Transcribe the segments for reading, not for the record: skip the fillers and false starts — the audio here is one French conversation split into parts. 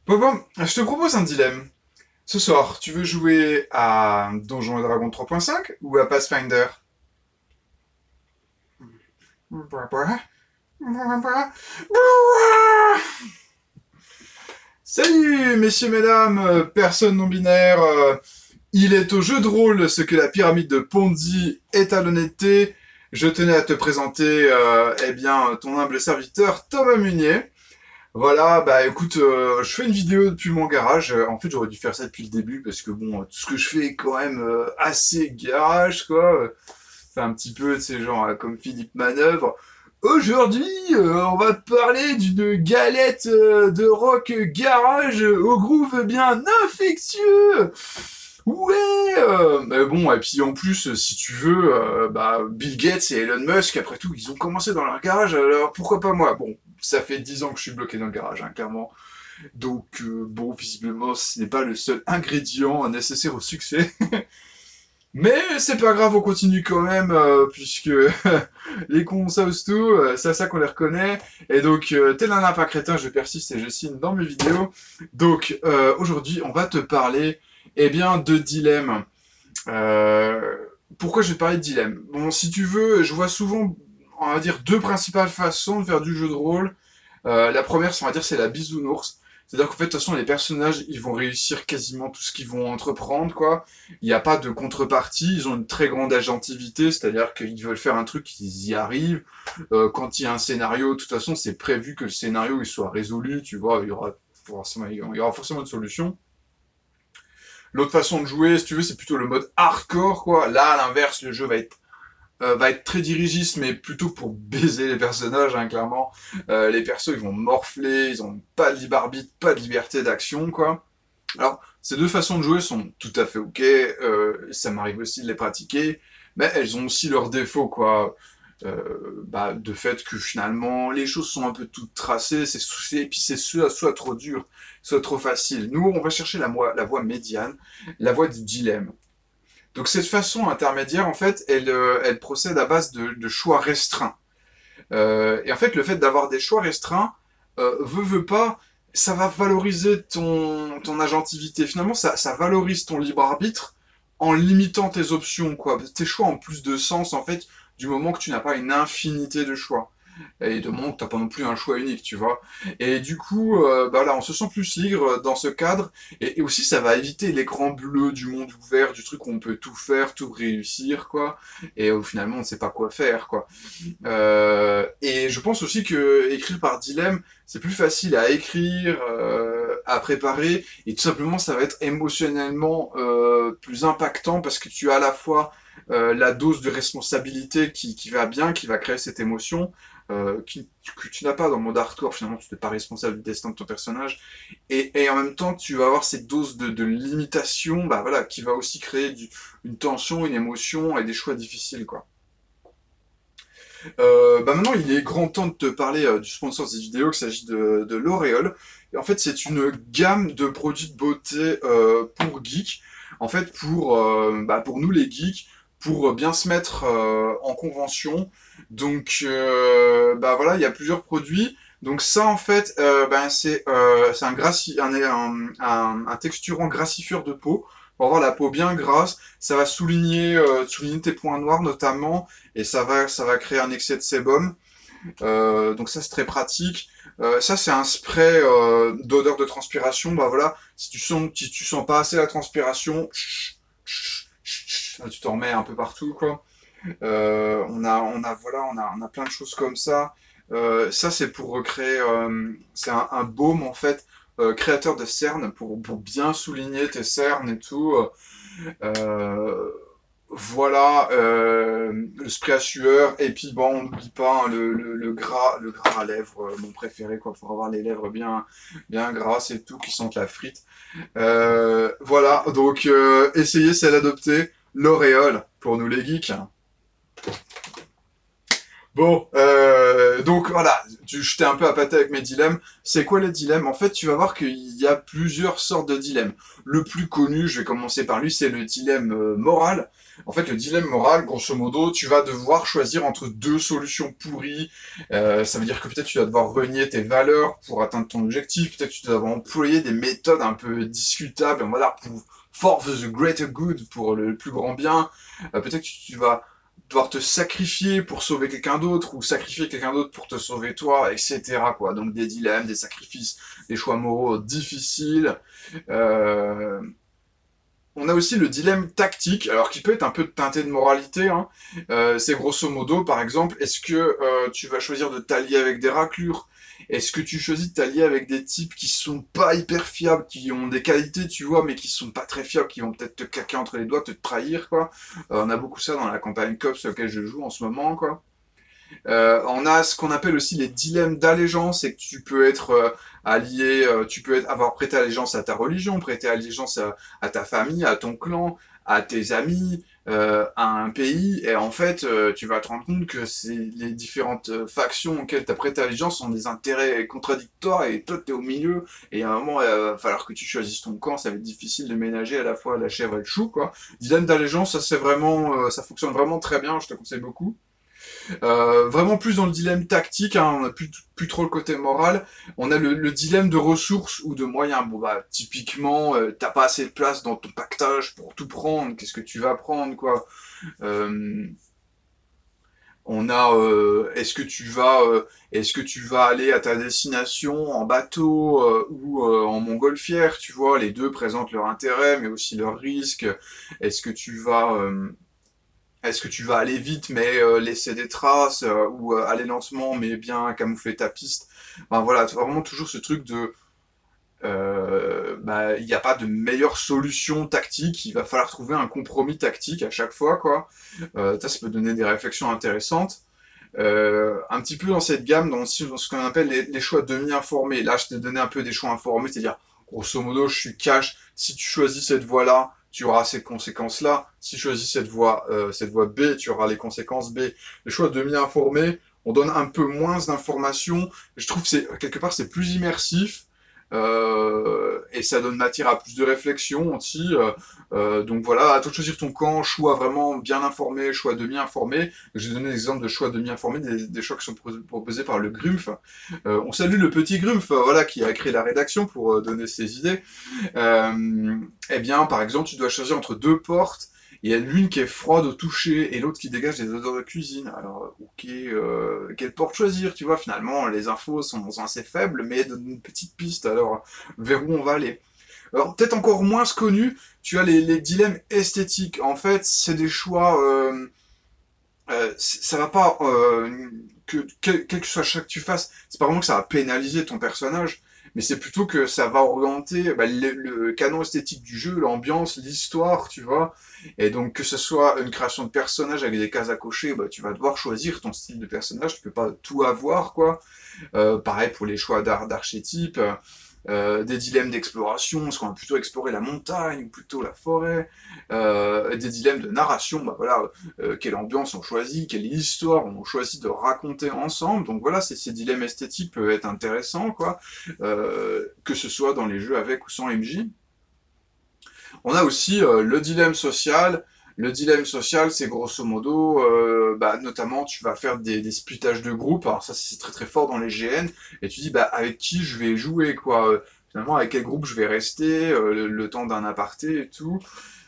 Bon, je te propose un dilemme. Ce soir, tu veux jouer à Donjons et Dragons 3.5 ou à Pathfinder? Salut, messieurs, mesdames, personnes non binaires. Il est au jeu de rôle ce que la pyramide de Ponzi est à l'honnêteté. Je tenais à te présenter, ton humble serviteur Thomas Munier. Voilà, bah écoute, je fais une vidéo depuis mon garage. En fait, j'aurais dû faire ça depuis le début parce que bon, tout ce que je fais est quand même assez garage, quoi. C'est un petit peu, tu sais, genre comme Philippe Manœuvre. Aujourd'hui, on va parler d'une galette de rock garage au groove bien infectieux. Ouais, mais bon, et puis en plus, si tu veux, Bill Gates et Elon Musk, après tout, ils ont commencé dans leur garage, alors pourquoi pas moi? Bon, ça fait 10 ans que je suis bloqué dans le garage, hein, clairement. Donc, bon, visiblement, ce n'est pas le seul ingrédient nécessaire au succès. Mais c'est pas grave, on continue quand même, puisque les cons savent tout, c'est à ça qu'on les reconnaît. Et donc, tel un lapin crétin, je persiste et je signe dans mes vidéos. Donc, aujourd'hui, on va te parler, eh bien, de dilemme. Euh, Pourquoi je vais te parler de dilemme? Bon, si tu veux, je vois souvent, on va dire, deux principales façons de faire du jeu de rôle. La première, on va dire, c'est la bisounours. C'est-à-dire qu'en fait, de toute façon, les personnages, ils vont réussir quasiment tout ce qu'ils vont entreprendre, quoi. Il n'y a pas de contrepartie, ils ont une très grande agentivité, c'est-à-dire qu'ils veulent faire un truc, ils y arrivent. Quand il y a un scénario, de toute façon, c'est prévu que le scénario, il soit résolu, tu vois, il y aura forcément une solution. L'autre façon de jouer, si tu veux, c'est plutôt le mode hardcore, quoi. Là, à l'inverse, le jeu va être très dirigiste, mais plutôt pour baiser les personnages, hein, clairement. Les persos, ils vont morfler, ils ont pas de libre arbitre, pas de liberté d'action, quoi. Alors, ces deux façons de jouer sont tout à fait ok, ça m'arrive aussi de les pratiquer, mais elles ont aussi leurs défauts, quoi. De fait que finalement, les choses sont un peu toutes tracées, et puis c'est soit trop dur, soit trop facile. Nous, on va chercher la voie médiane, la voie du dilemme. Donc cette façon intermédiaire, en fait, elle procède à base de choix restreints. Et en fait, le fait d'avoir des choix restreints, veut pas, ça va valoriser ton agentivité. Finalement, ça valorise ton libre arbitre en limitant tes options, quoi. Tes choix ont plus de sens, en fait, du moment que tu n'as pas une infinité de choix. Et de moment que t'as pas non plus un choix unique, tu vois. Et du coup, là, on se sent plus libre dans ce cadre. Et aussi, ça va éviter l'écran bleu du monde ouvert, du truc où on peut tout faire, tout réussir, quoi. Et où finalement, on ne sait pas quoi faire, quoi. Et je pense aussi que écrire par dilemme, c'est plus facile à écrire, à préparer, et tout simplement ça va être émotionnellement plus impactant parce que tu as à la fois la dose de responsabilité qui va bien, qui va créer cette émotion, que tu n'as pas dans le mode hardcore, finalement tu n'es pas responsable du destin de ton personnage, et en même temps tu vas avoir cette dose de limitation, bah voilà, qui va aussi créer une tension, une émotion et des choix difficiles, quoi. Maintenant, il est grand temps de te parler du sponsor de cette vidéo, il s'agit de L'Oréal. Et en fait, c'est une gamme de produits de beauté pour geeks. En fait, pour nous les geeks, pour bien se mettre en convention. Donc, voilà, il y a plusieurs produits. Donc ça, en fait, c'est un texturant grassifieur de peau pour avoir la peau bien grasse. Ça va souligner tes points noirs notamment et ça va créer un excès de sébum. Donc ça c'est très pratique. Ça c'est un spray d'odeur de transpiration. Bah voilà, si tu sens pas assez la transpiration, tu t'en mets un peu partout quoi. On a plein de choses comme ça. Ça c'est pour recréer, c'est un baume en fait. Créateur de cernes pour bien souligner tes cernes et tout. Euh, voilà, le spray à sueur, et puis bon, on n'oublie pas hein, le gras à lèvres, mon préféré, quoi, pour avoir les lèvres bien, bien grasses et tout, qui sentent la frite. Voilà, donc essayez celle adoptée, L'Oréal, pour nous les geeks. Bon, donc voilà, je t'ai un peu appâté avec mes dilemmes. C'est quoi les dilemmes? En fait, tu vas voir qu'il y a plusieurs sortes de dilemmes. Le plus connu, je vais commencer par lui, c'est le dilemme moral. En fait, le dilemme moral, grosso modo, tu vas devoir choisir entre deux solutions pourries. Ça veut dire que peut-être tu vas devoir renier tes valeurs pour atteindre ton objectif. Peut-être que tu vas devoir employer des méthodes un peu discutables, on va dire, pour for the greater good, pour le plus grand bien. Peut-être que tu vas devoir te sacrifier pour sauver quelqu'un d'autre ou sacrifier quelqu'un d'autre pour te sauver toi, etc. quoi. Donc des dilemmes, des sacrifices, des choix moraux difficiles. Euh, on a aussi le dilemme tactique, alors qui peut être un peu teinté de moralité. Hein. C'est grosso modo, par exemple, est-ce que tu vas choisir de t'allier avec des raclures? Est-ce que tu choisis de t'allier avec des types qui sont pas hyper fiables, qui ont des qualités, tu vois, mais qui sont pas très fiables, qui vont peut-être te claquer entre les doigts, te trahir, quoi. On a beaucoup ça dans la campagne COP sur laquelle je joue en ce moment, quoi. On a ce qu'on appelle aussi les dilemmes d'allégeance, c'est que tu peux être allié, tu peux avoir prêté allégeance à ta religion, prêter allégeance à ta famille, à ton clan, à tes amis, à un pays, et en fait, tu vas te rendre compte que les différentes factions auxquelles tu as prêté allégeance ont des intérêts contradictoires, et toi, tu es au milieu, et à un moment, il va falloir que tu choisisses ton camp, ça va être difficile de ménager à la fois la chèvre et le chou, quoi. Dilemme d'allégeance, ça c'est vraiment, ça fonctionne vraiment très bien, je te conseille beaucoup. Vraiment plus dans le dilemme tactique, hein, on n'a plus trop le côté moral. On a le dilemme de ressources ou de moyens. Bon bah typiquement, t'as pas assez de place dans ton pactage pour tout prendre. Qu'est-ce que tu vas prendre quoi? Euh, on a est-ce que tu vas aller à ta destination en bateau ou en montgolfière, tu vois, les deux présentent leur intérêt mais aussi leurs risques. Est-ce que tu vas est-ce que tu vas aller vite mais laisser des traces ou aller lentement mais bien camoufler ta piste? Ben voilà, tu vraiment toujours ce truc de bah il n'y a pas de meilleure solution tactique, il va falloir trouver un compromis tactique à chaque fois quoi. Ça peut donner des réflexions intéressantes. Un petit peu dans cette gamme, dans ce qu'on appelle les choix demi-informés. Là, je t'ai donné un peu des choix informés, c'est-à-dire, grosso modo, je suis cash. Si tu choisis cette voie-là, tu auras ces conséquences-là. Si tu choisis cette voie B, tu auras les conséquences B. Les choix demi-informés, on donne un peu moins d'informations. Je trouve que quelque part, c'est plus immersif. Et ça donne matière à plus de réflexion aussi. Donc voilà, à toi de choisir ton camp, choix vraiment bien informé, choix demi-informé. J'ai donné l'exemple de choix demi-informés, des choix qui sont proposés par le Grumpf. On salue le petit Grumpf, voilà, qui a créé la rédaction pour donner ses idées. Eh bien, par exemple, tu dois choisir entre deux portes. Il y a l'une qui est froide au toucher et l'autre qui dégage des odeurs de cuisine. Alors, ok, quelle porte choisir, tu vois, finalement, les infos sont assez faibles, mais elles donnent une petite piste, alors vers où on va aller. Alors, peut-être encore moins connu, tu as les dilemmes esthétiques. En fait, c'est des choix, ça va pas, quel que soit le choix que tu fasses, c'est pas vraiment que ça va pénaliser ton personnage, mais c'est plutôt que ça va orienter bah, le canon esthétique du jeu, l'ambiance, l'histoire, tu vois. Et donc, que ce soit une création de personnage avec des cases à cocher, bah, tu vas devoir choisir ton style de personnage, tu peux pas tout avoir, quoi. Pareil pour les choix d'archétypes. Des dilemmes d'exploration, est-ce qu'on va plutôt explorer la montagne ou plutôt la forêt, des dilemmes de narration, bah voilà, quelle ambiance on choisit, quelle histoire on choisit de raconter ensemble, donc voilà, ces dilemmes esthétiques peuvent être intéressants, quoi, que ce soit dans les jeux avec ou sans MJ. On a aussi le dilemme social. Le dilemme social, c'est grosso modo, bah, notamment, tu vas faire des splitages de groupe. Alors ça, c'est très très fort dans les GN. Et tu dis, bah, avec qui je vais jouer, quoi. Finalement, avec quel groupe je vais rester, le temps d'un aparté et tout.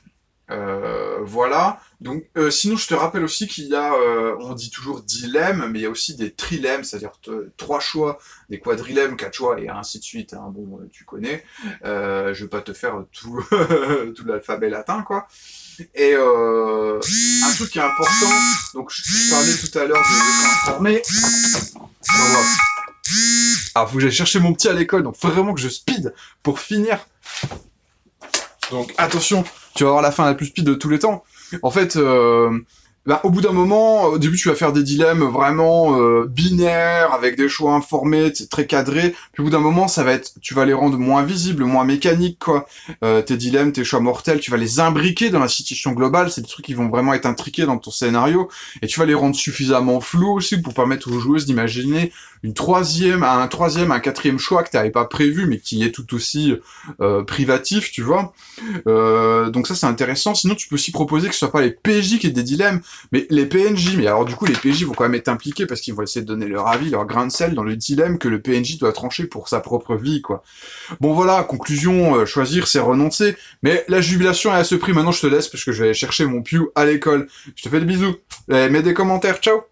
Voilà. Donc, sinon, je te rappelle aussi qu'il y a, on dit toujours dilemme, mais il y a aussi des trilemmes, c'est-à-dire trois choix, des quadrilemmes, quatre choix, et ainsi de suite. Hein. Bon, tu connais. Je vais pas te faire tout, tout l'alphabet latin, quoi. Et un truc qui est important, donc je parlais tout à l'heure de s'informer. Voilà. Alors, faut que j'aille chercher mon petit à l'école, donc faut vraiment que je speed pour finir. Donc attention, tu vas avoir la fin la plus speed de tous les temps. En fait, Bah, au bout d'un moment, au début, tu vas faire des dilemmes vraiment binaires, avec des choix informés, c'est très cadré. Puis au bout d'un moment, ça va être, tu vas les rendre moins visibles, moins mécaniques, quoi. Tes dilemmes, tes choix mortels, tu vas les imbriquer dans la situation globale. C'est des trucs qui vont vraiment être intriqués dans ton scénario, et tu vas les rendre suffisamment flous aussi pour permettre aux joueuses d'imaginer un quatrième choix que tu n'avais pas prévu, mais qui est tout aussi privatif, tu vois. Donc ça c'est intéressant. Sinon tu peux aussi proposer que ce soit pas les PJ qui aient des dilemmes, mais les PNJ. Mais alors du coup les PJ vont quand même être impliqués parce qu'ils vont essayer de donner leur avis, leur grain de sel dans le dilemme que le PNJ doit trancher pour sa propre vie, quoi. Bon voilà, conclusion, choisir c'est renoncer. Mais la jubilation est à ce prix. Maintenant je te laisse parce que je vais aller chercher mon Pew à l'école. Je te fais des bisous. Mets des commentaires, ciao.